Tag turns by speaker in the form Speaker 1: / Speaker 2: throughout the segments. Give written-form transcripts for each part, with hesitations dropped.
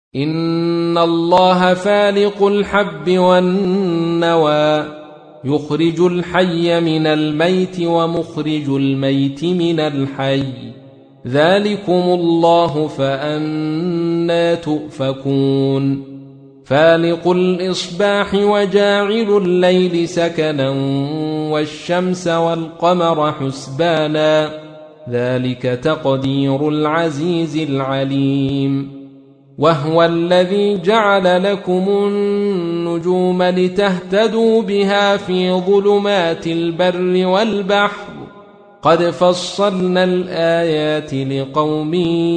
Speaker 1: إن الله فالق الحب والنوى يخرج الحي من الميت ومخرج الميت من الحي ذلكم الله فأنى تؤفكون فالق الإصباح وجاعل الليل سكنا والشمس والقمر حسبانا ذلك تقدير العزيز العليم وهو الذي جعل لكم النجوم لتهتدوا بها في ظلمات البر والبحر قد فصلنا الآيات لقوم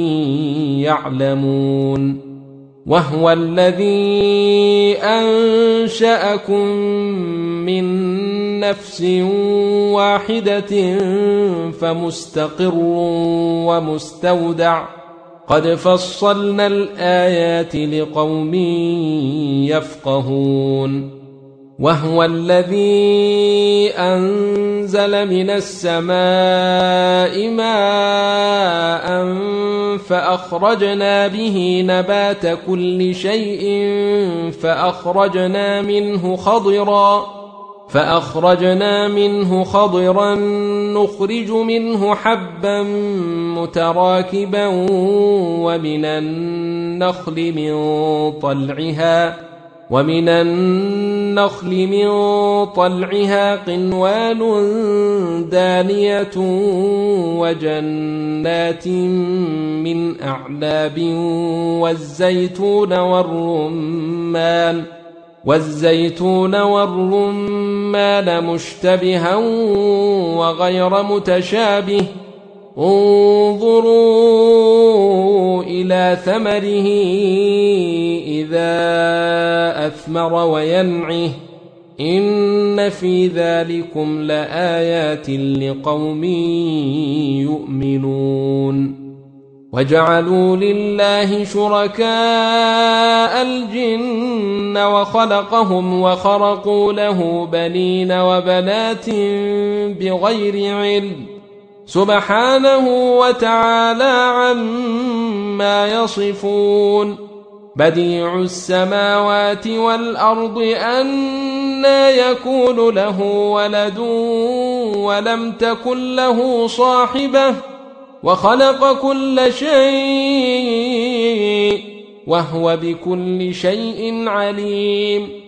Speaker 1: يعلمون وهو الذي أنشأكم من نفس واحدة فمستقر ومستودع قد فصلنا الآيات لقوم يفقهون وهو الذي أنزل من السماء ماء فأخرجنا به نبات كل شيء فأخرجنا منه خضرا نخرج منه حبا متراكبا ومن النخل من طلعها قنوان دانية وجنات من أعناب والزيتون والرمان مشتبها وغير متشابه انظروا إلى ثمره إذا أثمر وينعه إن في ذلكم لآيات لقوم يؤمنون وجعلوا لله شركاء الجن وخلقهم وخرقوا له بنين وبنات بغير علم سبحانه وتعالى عما يصفون بديع السماوات والأرض أنى يكون له ولد ولم تكن له صاحبة وخلق كل شيء وهو بكل شيء عليم